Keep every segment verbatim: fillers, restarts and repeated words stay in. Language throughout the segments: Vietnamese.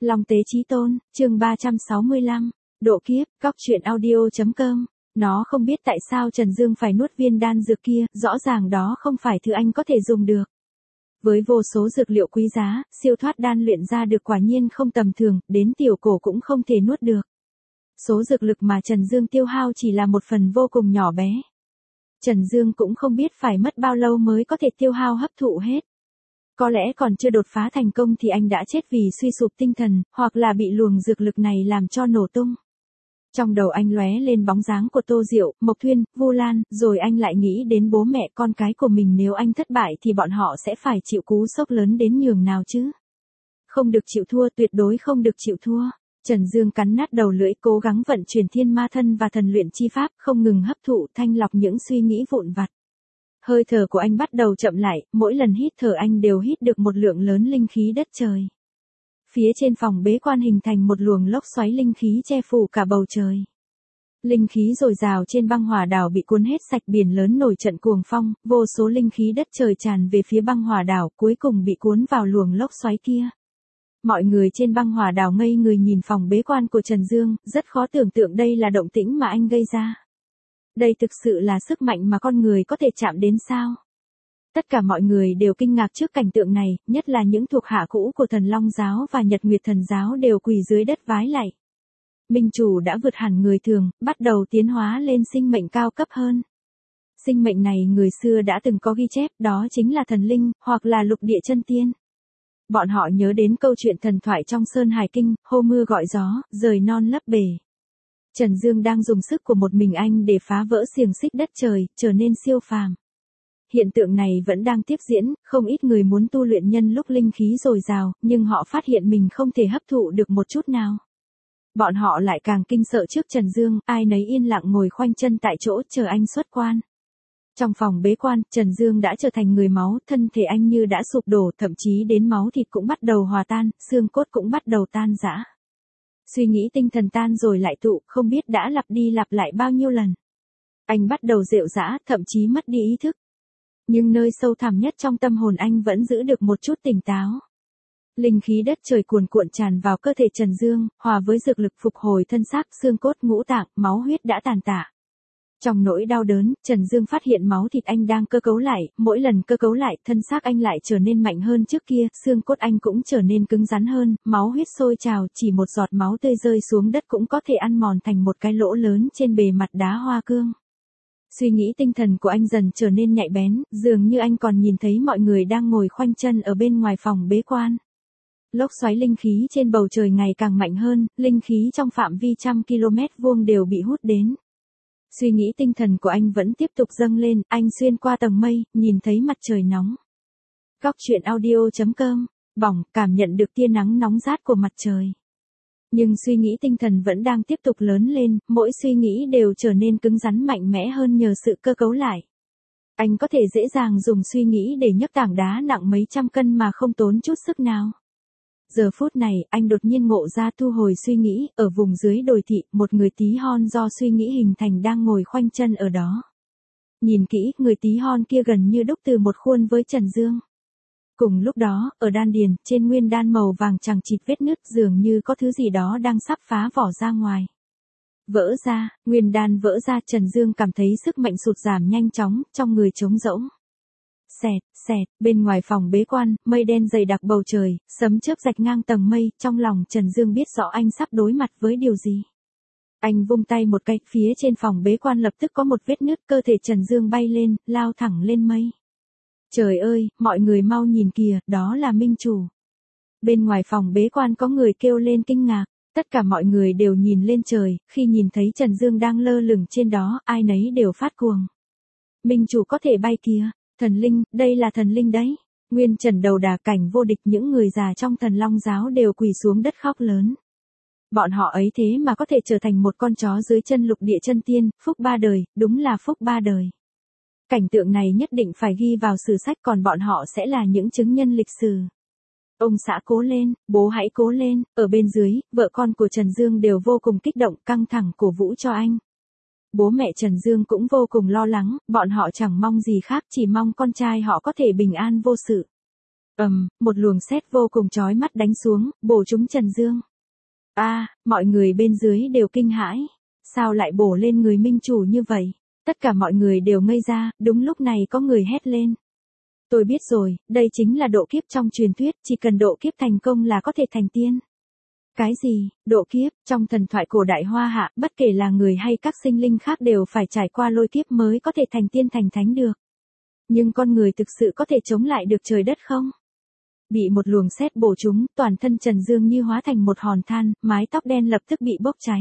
Long Tế Chí Tôn, chương ba trăm sáu mươi lăm, độ kiếp, góc truyện audio.com. Nó không biết tại sao Trần Dương phải nuốt viên đan dược kia, rõ ràng đó không phải thứ anh có thể dùng được. Với vô số dược liệu quý giá, siêu thoát đan luyện ra được quả nhiên không tầm thường, đến tiểu cổ cũng không thể nuốt được. Số dược lực mà Trần Dương tiêu hao chỉ là một phần vô cùng nhỏ bé. Trần Dương cũng không biết phải mất bao lâu mới có thể tiêu hao hấp thụ hết. Có lẽ còn chưa đột phá thành công thì anh đã chết vì suy sụp tinh thần, hoặc là bị luồng dược lực này làm cho nổ tung. Trong đầu anh lóe lên bóng dáng của Tô Diệu, Mộc Thuyên, Vu Lan, rồi anh lại nghĩ đến bố mẹ con cái của mình, nếu anh thất bại thì bọn họ sẽ phải chịu cú sốc lớn đến nhường nào chứ. Không được chịu thua, tuyệt đối không được chịu thua. Trần Dương cắn nát đầu lưỡi, cố gắng vận chuyển thiên ma thân và thần luyện chi pháp, không ngừng hấp thụ, thanh lọc những suy nghĩ vụn vặt. Hơi thở của anh bắt đầu chậm lại, mỗi lần hít thở anh đều hít được một lượng lớn linh khí đất trời. Phía trên phòng bế quan hình thành một luồng lốc xoáy linh khí che phủ cả bầu trời. Linh khí dồi dào trên băng hỏa đảo bị cuốn hết sạch, biển lớn nổi trận cuồng phong, vô số linh khí đất trời tràn về phía băng hỏa đảo, cuối cùng bị cuốn vào luồng lốc xoáy kia. Mọi người trên băng hỏa đảo ngây người nhìn phòng bế quan của Trần Dương, rất khó tưởng tượng đây là động tĩnh mà anh gây ra. Đây thực sự là sức mạnh mà con người có thể chạm đến sao? Tất cả mọi người đều kinh ngạc trước cảnh tượng này, nhất là những thuộc hạ cũ của Thần Long Giáo và Nhật Nguyệt Thần Giáo đều quỳ dưới đất vái lạy. Minh chủ đã vượt hẳn người thường, bắt đầu tiến hóa lên sinh mệnh cao cấp hơn. Sinh mệnh này người xưa đã từng có ghi chép, đó chính là thần linh, hoặc là lục địa chân tiên. Bọn họ nhớ đến câu chuyện thần thoại trong Sơn Hải Kinh, hô mưa gọi gió, rời non lấp bể. Trần Dương đang dùng sức của một mình anh để phá vỡ xiềng xích đất trời, trở nên siêu phàm. Hiện tượng này vẫn đang tiếp diễn, không ít người muốn tu luyện nhân lúc linh khí dồi dào, nhưng họ phát hiện mình không thể hấp thụ được một chút nào. Bọn họ lại càng kinh sợ trước Trần Dương, ai nấy yên lặng ngồi khoanh chân tại chỗ chờ anh xuất quan. Trong phòng bế quan, Trần Dương đã trở thành người máu, thân thể anh như đã sụp đổ, thậm chí đến máu thịt cũng bắt đầu hòa tan, xương cốt cũng bắt đầu tan rã. Suy nghĩ tinh thần tan rồi lại tụ, không biết đã lặp đi lặp lại bao nhiêu lần. Anh bắt đầu rệu rã, thậm chí mất đi ý thức. Nhưng nơi sâu thẳm nhất trong tâm hồn anh vẫn giữ được một chút tỉnh táo. Linh khí đất trời cuồn cuộn tràn vào cơ thể Trần Dương, hòa với dược lực phục hồi thân xác, xương cốt, ngũ tạng, máu huyết đã tàn tạ. Trong nỗi đau đớn, Trần Dương phát hiện máu thịt anh đang cơ cấu lại, mỗi lần cơ cấu lại, thân xác anh lại trở nên mạnh hơn trước kia, xương cốt anh cũng trở nên cứng rắn hơn, máu huyết sôi trào, chỉ một giọt máu tươi rơi xuống đất cũng có thể ăn mòn thành một cái lỗ lớn trên bề mặt đá hoa cương. Suy nghĩ tinh thần của anh dần trở nên nhạy bén, dường như anh còn nhìn thấy mọi người đang ngồi khoanh chân ở bên ngoài phòng bế quan. Lốc xoáy linh khí trên bầu trời ngày càng mạnh hơn, linh khí trong phạm vi trăm km vuông đều bị hút đến. Suy nghĩ tinh thần của anh vẫn tiếp tục dâng lên, anh xuyên qua tầng mây, nhìn thấy mặt trời nóng. Góc truyện audio.com, bỏng, cảm nhận được tia nắng nóng rát của mặt trời. Nhưng suy nghĩ tinh thần vẫn đang tiếp tục lớn lên, mỗi suy nghĩ đều trở nên cứng rắn mạnh mẽ hơn nhờ sự cơ cấu lại. Anh có thể dễ dàng dùng suy nghĩ để nhấc tảng đá nặng mấy trăm cân mà không tốn chút sức nào. Giờ phút này, anh đột nhiên ngộ ra thu hồi suy nghĩ, ở vùng dưới đồi thị, một người tí hon do suy nghĩ hình thành đang ngồi khoanh chân ở đó. Nhìn kỹ, người tí hon kia gần như đúc từ một khuôn với Trần Dương. Cùng lúc đó, ở đan điền, trên nguyên đan màu vàng chằng chịt vết nứt, dường như có thứ gì đó đang sắp phá vỏ ra ngoài. Vỡ ra, nguyên đan vỡ ra, Trần Dương cảm thấy sức mạnh sụt giảm nhanh chóng, trong người trống rỗng. Xẹt, xẹt, bên ngoài phòng bế quan, mây đen dày đặc bầu trời, sấm chớp rạch ngang tầng mây, trong lòng Trần Dương biết rõ anh sắp đối mặt với điều gì. Anh vung tay một cái, phía trên phòng bế quan lập tức có một vết nứt, cơ thể Trần Dương bay lên, lao thẳng lên mây. Trời ơi, mọi người mau nhìn kìa, đó là Minh chủ. Bên ngoài phòng bế quan có người kêu lên kinh ngạc, tất cả mọi người đều nhìn lên trời, khi nhìn thấy Trần Dương đang lơ lửng trên đó, ai nấy đều phát cuồng. Minh chủ có thể bay kìa. Thần linh, đây là thần linh đấy. Nguyên Trần đầu đà cảnh vô địch, những người già trong Thần Long Giáo đều quỳ xuống đất khóc lớn. Bọn họ ấy thế mà có thể trở thành một con chó dưới chân lục địa chân tiên, phúc ba đời, đúng là phúc ba đời. Cảnh tượng này nhất định phải ghi vào sử sách, còn bọn họ sẽ là những chứng nhân lịch sử. Ông xã cố lên, bố hãy cố lên, ở bên dưới, vợ con của Trần Dương đều vô cùng kích động, căng thẳng cổ vũ cho anh. Bố mẹ Trần Dương cũng vô cùng lo lắng, bọn họ chẳng mong gì khác, chỉ mong con trai họ có thể bình an vô sự. Ầm, một luồng sét vô cùng chói mắt đánh xuống, bổ trúng Trần Dương. A, mọi người bên dưới đều kinh hãi. Sao lại bổ lên người minh chủ như vậy? Tất cả mọi người đều ngây ra, đúng lúc này có người hét lên. Tôi biết rồi, đây chính là độ kiếp trong truyền thuyết, chỉ cần độ kiếp thành công là có thể thành tiên. Cái gì, độ kiếp, trong thần thoại cổ đại Hoa Hạ, bất kể là người hay các sinh linh khác đều phải trải qua lôi kiếp mới có thể thành tiên thành thánh được. Nhưng con người thực sự có thể chống lại được trời đất không? Bị một luồng sét bổ trúng, toàn thân Trần Dương như hóa thành một hòn than, mái tóc đen lập tức bị bốc cháy.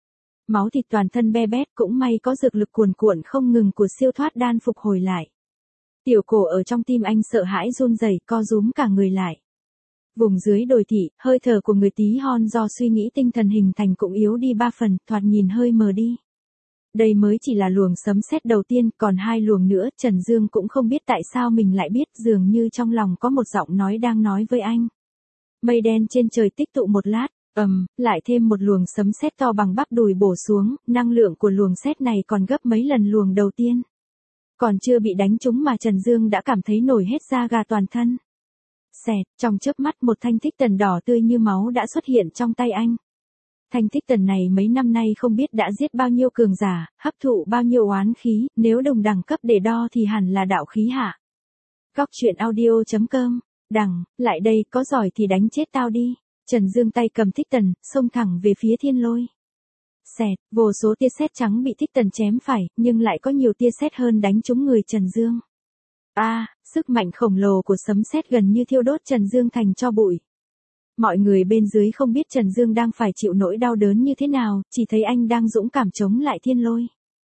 Máu thịt toàn thân be bét, cũng may có dược lực cuồn cuộn không ngừng của siêu thoát đan phục hồi lại. Tiểu cổ ở trong tim anh sợ hãi run rẩy, co rúm cả người lại. Vùng dưới đồi thị, hơi thở của người tí hon do suy nghĩ tinh thần hình thành cũng yếu đi ba phần, thoạt nhìn hơi mờ đi. Đây mới chỉ là luồng sấm sét đầu tiên, còn hai luồng nữa, Trần Dương cũng không biết tại sao mình lại biết, dường như trong lòng có một giọng nói đang nói với anh. Mây đen trên trời tích tụ một lát, ầm, lại thêm một luồng sấm sét to bằng bắp đùi bổ xuống, năng lượng của luồng sét này còn gấp mấy lần luồng đầu tiên. Còn chưa bị đánh trúng mà Trần Dương đã cảm thấy nổi hết da gà toàn thân. Xẹt, trong chớp mắt một thanh thích tần đỏ tươi như máu đã xuất hiện trong tay anh. Thanh thích tần này mấy năm nay không biết đã giết bao nhiêu cường giả, hấp thụ bao nhiêu oán khí, nếu đồng đẳng cấp để đo thì hẳn là đạo khí hạ. Góc truyện audio chấm com, đằng, lại đây, có giỏi thì đánh chết tao đi. Trần Dương tay cầm thích tần, xông thẳng về phía thiên lôi. Xẹt, vô số tia sét trắng bị thích tần chém phải, nhưng lại có nhiều tia sét hơn đánh trúng người Trần Dương. A, à, sức mạnh khổng lồ của sấm sét gần như thiêu đốt Trần Dương thành tro bụi. Mọi người bên dưới không biết Trần Dương đang phải chịu nỗi đau đớn như thế nào, chỉ thấy anh đang dũng cảm chống lại thiên lôi.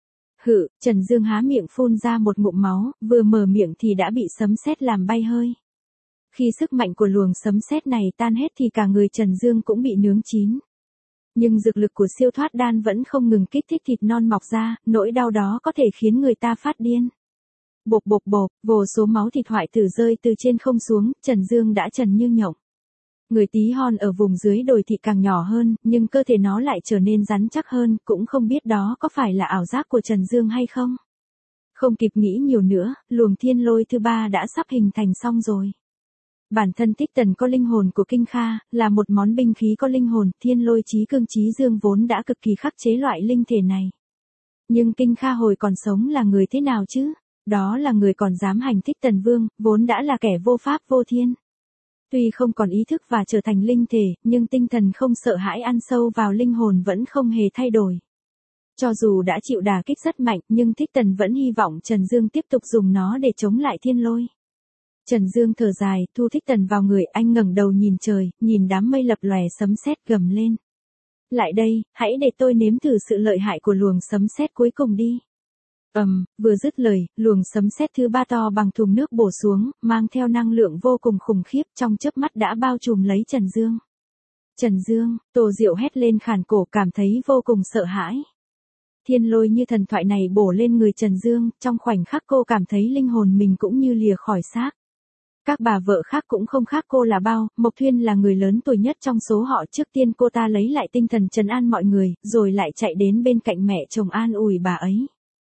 Hự, Trần Dương há miệng phun ra một ngụm máu, vừa mở miệng thì đã bị sấm sét làm bay hơi. Khi sức mạnh của luồng sấm sét này tan hết thì cả người Trần Dương cũng bị nướng chín. Nhưng dược lực của siêu thoát đan vẫn không ngừng kích thích thịt non mọc ra, nỗi đau đó có thể khiến người ta phát điên. Bộp bộp bộp, vô số máu thịt hoại tử rơi từ trên không xuống, Trần Dương đã trần như nhộng. Người tí hon ở vùng dưới đồi thị càng nhỏ hơn, nhưng cơ thể nó lại trở nên rắn chắc hơn, cũng không biết đó có phải là ảo giác của Trần Dương hay không. Không kịp nghĩ nhiều nữa, luồng thiên lôi thứ ba đã sắp hình thành xong rồi. Bản thân Tích Tần có linh hồn của Kinh Kha, là một món binh khí có linh hồn, thiên lôi chí cương chí dương vốn đã cực kỳ khắc chế loại linh thể này. Nhưng Kinh Kha hồi còn sống là người thế nào chứ? Đó là người còn dám hành thích Tần Vương, vốn đã là kẻ vô pháp vô thiên. Tuy không còn ý thức và trở thành linh thể, nhưng tinh thần không sợ hãi ăn sâu vào linh hồn vẫn không hề thay đổi. Cho dù đã chịu đả kích rất mạnh, nhưng Thích Tần vẫn hy vọng Trần Dương tiếp tục dùng nó để chống lại thiên lôi. Trần Dương thở dài, thu Thích Tần vào người, anh ngẩng đầu nhìn trời, nhìn đám mây lập lòe sấm sét gầm lên. Lại đây, hãy để tôi nếm thử sự lợi hại của luồng sấm sét cuối cùng đi. Ầm, um, vừa dứt lời, luồng sấm sét thứ ba to bằng thùng nước bổ xuống, mang theo năng lượng vô cùng khủng khiếp, trong chớp mắt đã bao trùm lấy Trần Dương. Trần Dương, Tô Diệu hét lên khàn cổ, cảm thấy vô cùng sợ hãi. Thiên lôi như thần thoại này bổ lên người Trần Dương, trong khoảnh khắc cô cảm thấy linh hồn mình cũng như lìa khỏi xác. Các bà vợ khác cũng không khác cô là bao, Mộc Thuyên là người lớn tuổi nhất trong số họ, trước tiên cô ta lấy lại tinh thần trấn an mọi người, rồi lại chạy đến bên cạnh mẹ chồng an ủi bà ấy.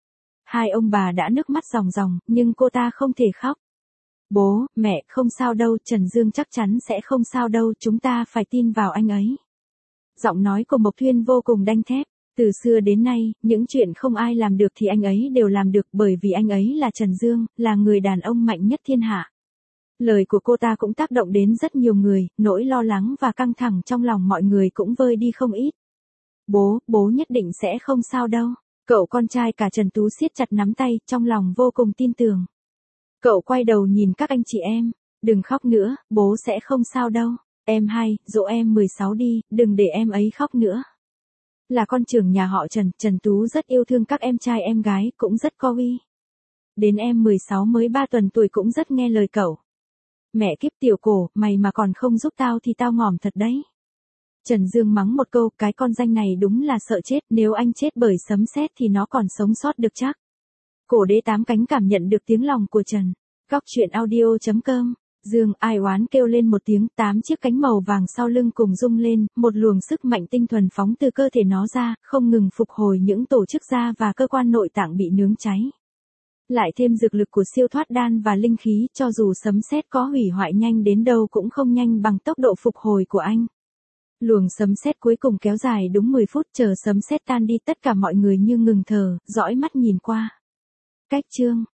Hai ông bà đã nước mắt ròng ròng, nhưng cô ta không thể khóc. Bố, mẹ, không sao đâu, Trần Dương chắc chắn sẽ không sao đâu, chúng ta phải tin vào anh ấy. Giọng nói của Mộc Thuyên vô cùng đanh thép, từ xưa đến nay, những chuyện không ai làm được thì anh ấy đều làm được, bởi vì anh ấy là Trần Dương, là người đàn ông mạnh nhất thiên hạ. Lời của cô ta cũng tác động đến rất nhiều người, nỗi lo lắng và căng thẳng trong lòng mọi người cũng vơi đi không ít. Bố, bố nhất định sẽ không sao đâu. Cậu con trai cả Trần Tú siết chặt nắm tay, trong lòng vô cùng tin tưởng. Cậu quay đầu nhìn các anh chị em, đừng khóc nữa, bố sẽ không sao đâu. Em hai, dỗ em mười sáu đi, đừng để em ấy khóc nữa. Là con trưởng nhà họ Trần, Trần Tú rất yêu thương các em trai em gái, cũng rất có uy. Đến em mười sáu mới ba tuần tuổi cũng rất nghe lời cậu. Mẹ kiếp tiểu cổ, mày mà còn không giúp tao thì tao ngỏm thật đấy. Trần Dương mắng một câu, cái con danh này đúng là sợ chết, nếu anh chết bởi sấm sét thì nó còn sống sót được chắc. Cổ đế tám cánh cảm nhận được tiếng lòng của Trần. Góc truyện audio chấm com, Dương ai oán kêu lên một tiếng, tám chiếc cánh màu vàng sau lưng cùng rung lên, một luồng sức mạnh tinh thuần phóng từ cơ thể nó ra, không ngừng phục hồi những tổ chức da và cơ quan nội tạng bị nướng cháy. Lại thêm dược lực của siêu thoát đan và linh khí, cho dù sấm sét có hủy hoại nhanh đến đâu cũng không nhanh bằng tốc độ phục hồi của anh. Luồng sấm sét cuối cùng kéo dài đúng mười phút, chờ sấm sét tan đi tất cả mọi người như ngừng thở, dõi mắt nhìn qua. Cách chương